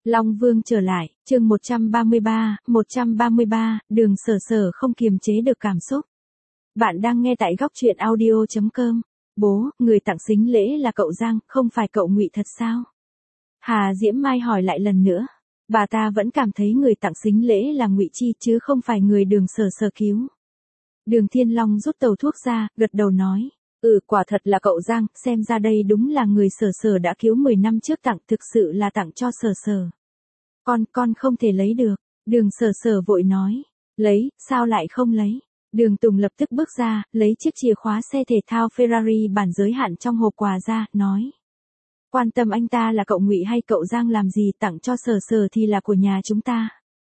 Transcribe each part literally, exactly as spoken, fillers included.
Long Vương trở lại, chương một trăm ba mươi ba, một trăm ba mươi ba, Đường Sở Sở không kiềm chế được cảm xúc. Bạn đang nghe tại góc truyện audio chấm com. Bố, người tặng sính lễ là cậu Giang, không phải cậu Ngụy thật sao? Hà Diễm Mai hỏi lại lần nữa. Bà ta vẫn cảm thấy người tặng sính lễ là Ngụy Chi chứ không phải người Đường Sở Sở cứu. Đường Thiên Long rút tàu thuốc ra, gật đầu nói. Ừ, quả thật là cậu Giang, xem ra đây đúng là người Sở Sở đã cứu mười năm trước tặng, thực sự là tặng cho Sở Sở. Con, con không thể lấy được. Đường Sở Sở vội nói. Lấy, sao lại không lấy? Đường Tùng lập tức bước ra, lấy chiếc chìa khóa xe thể thao Ferrari bản giới hạn trong hộp quà ra, nói. Quan tâm anh ta là cậu Ngụy hay cậu Giang làm gì, tặng cho Sở Sở thì là của nhà chúng ta.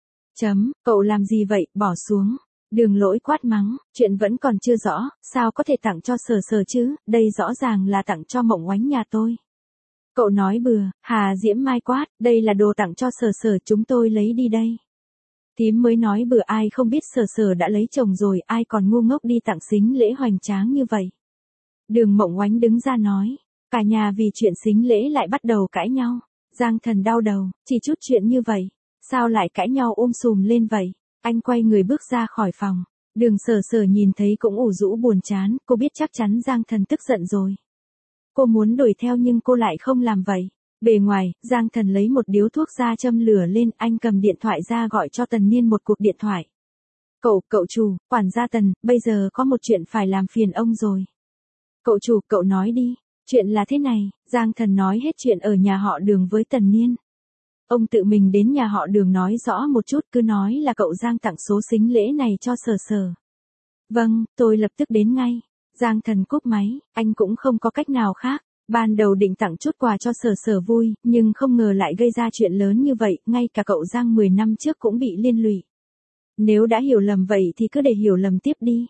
Chấm, cậu làm gì vậy, bỏ xuống. Đường Lỗi quát mắng, chuyện vẫn còn chưa rõ, sao có thể tặng cho Sở Sở chứ, đây rõ ràng là tặng cho Mộng Oánh nhà tôi. Cậu nói bừa, Hà Diễm Mai quát, đây là đồ tặng cho Sở Sở, chúng tôi lấy đi đây. Thím mới nói bừa, ai không biết Sở Sở đã lấy chồng rồi, ai còn ngu ngốc đi tặng sính lễ hoành tráng như vậy. Đường Mộng Oánh đứng ra nói, cả nhà vì chuyện sính lễ lại bắt đầu cãi nhau. Giang Thần đau đầu, chỉ chút chuyện như vậy, sao lại cãi nhau ôm sùm lên vậy? Anh quay người bước ra khỏi phòng. Đường Sở Sở nhìn thấy cũng ủ rũ buồn chán, cô biết chắc chắn Giang Thần tức giận rồi. Cô muốn đuổi theo nhưng cô lại không làm vậy. Bề ngoài, Giang Thần lấy một điếu thuốc ra châm lửa lên, anh cầm điện thoại ra gọi cho Tần Niên một cuộc điện thoại. Cậu, cậu chủ, quản gia Tần, bây giờ có một chuyện phải làm phiền ông rồi. Cậu chủ, cậu nói đi, chuyện là thế này, Giang Thần nói hết chuyện ở nhà họ Đường với Tần Niên. Ông tự mình đến nhà họ Đường nói rõ một chút, cứ nói là cậu Giang tặng số sính lễ này cho Sở Sở. Vâng, tôi lập tức đến ngay. Giang Thần cúp máy, anh cũng không có cách nào khác. Ban đầu định tặng chút quà cho Sở Sở vui, nhưng không ngờ lại gây ra chuyện lớn như vậy, ngay cả cậu Giang mười năm trước cũng bị liên lụy. Nếu đã hiểu lầm vậy thì cứ để hiểu lầm tiếp đi.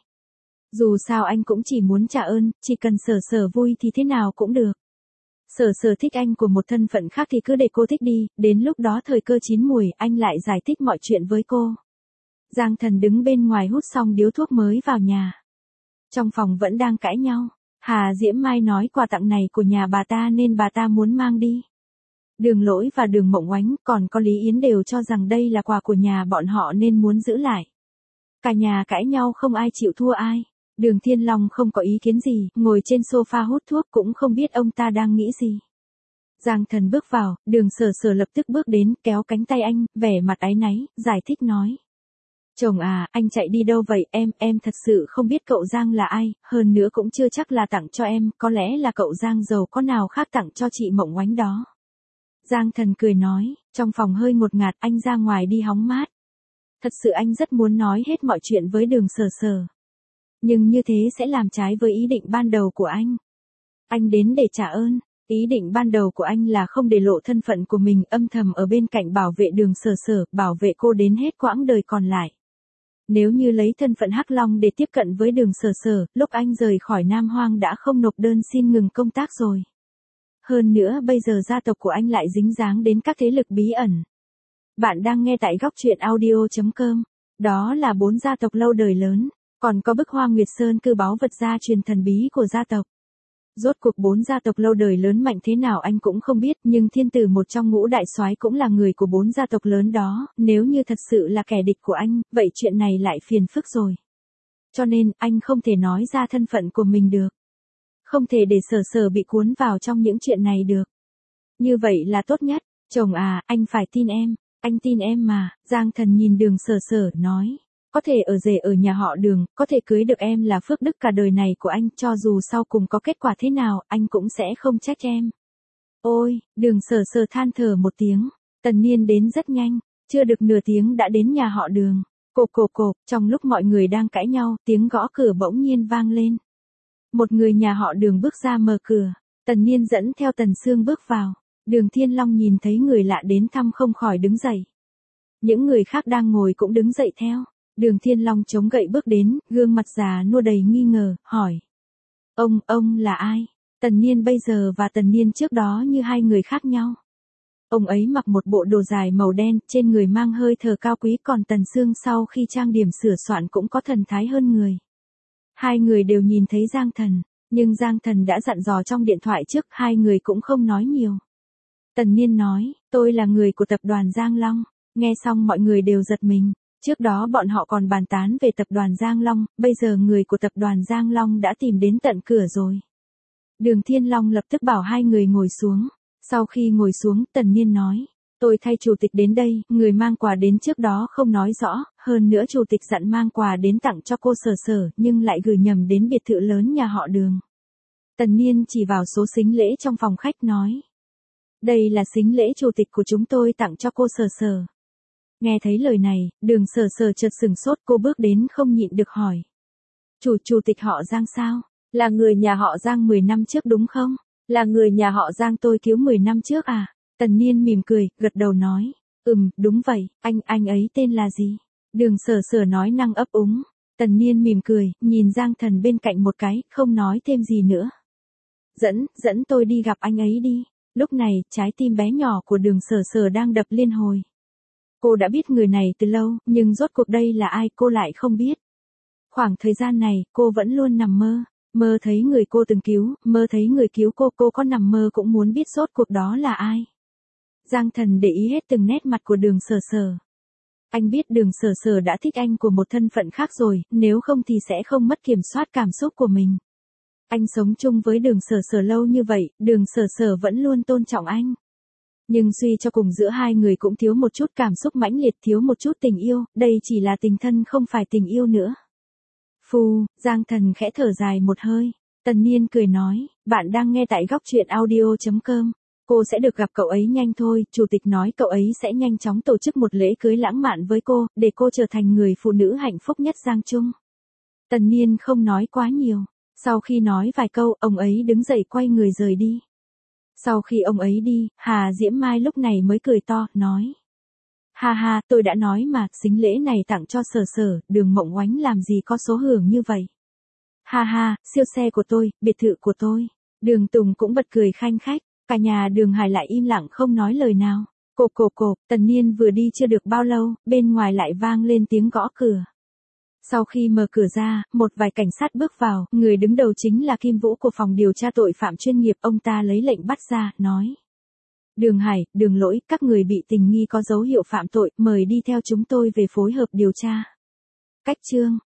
Dù sao anh cũng chỉ muốn trả ơn, chỉ cần Sở Sở vui thì thế nào cũng được. Sở Sở thích anh của một thân phận khác thì cứ để cô thích đi, đến lúc đó thời cơ chín muồi anh lại giải thích mọi chuyện với cô. Giang Thần đứng bên ngoài hút xong điếu thuốc mới vào nhà. Trong phòng vẫn đang cãi nhau. Hà Diễm Mai nói quà tặng này của nhà bà ta nên bà ta muốn mang đi. Đường Lỗi và Đường Mộng Oánh còn có Lý Yến đều cho rằng đây là quà của nhà bọn họ nên muốn giữ lại. Cả nhà cãi nhau không ai chịu thua ai. Đường Thiên Long không có ý kiến gì, ngồi trên sofa hút thuốc cũng không biết ông ta đang nghĩ gì. Giang Thần bước vào, Đường Sở Sở lập tức bước đến, kéo cánh tay anh, vẻ mặt áy náy, giải thích nói. Chồng à, anh chạy đi đâu vậy, em, em thật sự không biết cậu Giang là ai, hơn nữa cũng chưa chắc là tặng cho em, có lẽ là cậu Giang giàu có nào khác tặng cho chị Mộng Oánh đó. Giang Thần cười nói, trong phòng hơi ngột ngạt, anh ra ngoài đi hóng mát. Thật sự anh rất muốn nói hết mọi chuyện với Đường Sở Sở. Nhưng như thế sẽ làm trái với ý định ban đầu của anh. Anh đến để trả ơn. Ý định ban đầu của anh là không để lộ thân phận của mình, âm thầm ở bên cạnh bảo vệ Đường Sở Sở, bảo vệ cô đến hết quãng đời còn lại. Nếu như lấy thân phận Hắc Long để tiếp cận với Đường Sở Sở, lúc anh rời khỏi Nam Hoang đã không nộp đơn xin ngừng công tác rồi. Hơn nữa bây giờ gia tộc của anh lại dính dáng đến các thế lực bí ẩn. Bạn đang nghe tại góc truyện audio chấm com. Đó là bốn gia tộc lâu đời lớn, còn có bức Hoa Nguyệt Sơn cư báu vật gia truyền thần bí của gia tộc. Rốt cuộc bốn gia tộc lâu đời lớn mạnh thế nào anh cũng không biết, nhưng thiên tử một trong ngũ đại soái cũng là người của bốn gia tộc lớn đó, nếu như thật sự là kẻ địch của anh, vậy chuyện này lại phiền phức rồi. Cho nên, anh không thể nói ra thân phận của mình được. Không thể để Sở Sở bị cuốn vào trong những chuyện này được. Như vậy là tốt nhất, chồng à, anh phải tin em, anh tin em mà. Giang Thần nhìn Đường Sở Sở, nói. Có thể ở rể ở nhà họ Đường, có thể cưới được em là phước đức cả đời này của anh, cho dù sau cùng có kết quả thế nào, anh cũng sẽ không trách em. Ôi, Đường Sở Sở than thở một tiếng, Tần Niên đến rất nhanh, chưa được nửa tiếng đã đến nhà họ Đường. Cộp cộp cộp, trong lúc mọi người đang cãi nhau, tiếng gõ cửa bỗng nhiên vang lên. Một người nhà họ Đường bước ra mở cửa, Tần Niên dẫn theo Tần Sương bước vào. Đường Thiên Long nhìn thấy người lạ đến thăm không khỏi đứng dậy. Những người khác đang ngồi cũng đứng dậy theo. Đường Thiên Long chống gậy bước đến, gương mặt già nua đầy nghi ngờ, hỏi. Ông, ông là ai? Tần Niên bây giờ và Tần Niên trước đó như hai người khác nhau. Ông ấy mặc một bộ đồ dài màu đen, trên người mang hơi thở cao quý, còn Tần Sương sau khi trang điểm sửa soạn cũng có thần thái hơn người. Hai người đều nhìn thấy Giang Thần, nhưng Giang Thần đã dặn dò trong điện thoại trước, hai người cũng không nói nhiều. Tần Niên nói, tôi là người của tập đoàn Giang Long. Nghe xong mọi người đều giật mình. Trước đó bọn họ còn bàn tán về tập đoàn Giang Long, bây giờ người của tập đoàn Giang Long đã tìm đến tận cửa rồi. Đường Thiên Long lập tức bảo hai người ngồi xuống. Sau khi ngồi xuống, Tần Niên nói, tôi thay chủ tịch đến đây, người mang quà đến trước đó không nói rõ, hơn nữa chủ tịch dặn mang quà đến tặng cho cô Sở Sở, nhưng lại gửi nhầm đến biệt thự lớn nhà họ Đường. Tần Niên chỉ vào số sính lễ trong phòng khách nói, đây là sính lễ chủ tịch của chúng tôi tặng cho cô Sở Sở. Nghe thấy lời này, Đường Sở Sở chợt sừng sốt, cô bước đến không nhịn được hỏi. Chủ chủ tịch họ Giang sao? Là người nhà họ Giang mười năm trước đúng không? Là người nhà họ Giang tôi cứu mười năm trước à? Tần Niên mỉm cười, gật đầu nói. Ừm, đúng vậy, anh, anh ấy tên là gì? Đường Sở Sở nói năng ấp úng. Tần Niên mỉm cười, nhìn Giang Thần bên cạnh một cái, không nói thêm gì nữa. Dẫn, dẫn tôi đi gặp anh ấy đi. Lúc này, trái tim bé nhỏ của Đường Sở Sở đang đập liên hồi. Cô đã biết người này từ lâu, nhưng rốt cuộc đây là ai cô lại không biết. Khoảng thời gian này, cô vẫn luôn nằm mơ. Mơ thấy người cô từng cứu, mơ thấy người cứu cô, cô có nằm mơ cũng muốn biết rốt cuộc đó là ai. Giang Thần để ý hết từng nét mặt của Đường Sở Sở. Anh biết Đường Sở Sở đã thích anh của một thân phận khác rồi, nếu không thì sẽ không mất kiểm soát cảm xúc của mình. Anh sống chung với Đường Sở Sở lâu như vậy, Đường Sở Sở vẫn luôn tôn trọng anh. Nhưng suy cho cùng giữa hai người cũng thiếu một chút cảm xúc mãnh liệt, thiếu một chút tình yêu, đây chỉ là tình thân không phải tình yêu nữa. Phù, Giang Thần khẽ thở dài một hơi. Tần Niên cười nói, bạn đang nghe tại góc truyện audio chấm com. Cô sẽ được gặp cậu ấy nhanh thôi, chủ tịch nói cậu ấy sẽ nhanh chóng tổ chức một lễ cưới lãng mạn với cô, để cô trở thành người phụ nữ hạnh phúc nhất Giang Trung. Tần Niên không nói quá nhiều. Sau khi nói vài câu, ông ấy đứng dậy quay người rời đi. Sau khi ông ấy đi, Hà Diễm Mai lúc này mới cười to, nói. Ha ha, tôi đã nói mà, sính lễ này tặng cho Sở Sở, Đường Mộng Oánh làm gì có số hưởng như vậy. Ha ha, siêu xe của tôi, biệt thự của tôi. Đường Tùng cũng bật cười khanh khách, cả nhà Đường Hải lại im lặng không nói lời nào. Cộp cộp cộp, Tần Niên vừa đi chưa được bao lâu, bên ngoài lại vang lên tiếng gõ cửa. Sau khi mở cửa ra, một vài cảnh sát bước vào, người đứng đầu chính là Kim Vũ của phòng điều tra tội phạm chuyên nghiệp, ông ta lấy lệnh bắt ra, nói. Đường Hải, Đường Lỗi, các người bị tình nghi có dấu hiệu phạm tội, mời đi theo chúng tôi về phối hợp điều tra. Cách chương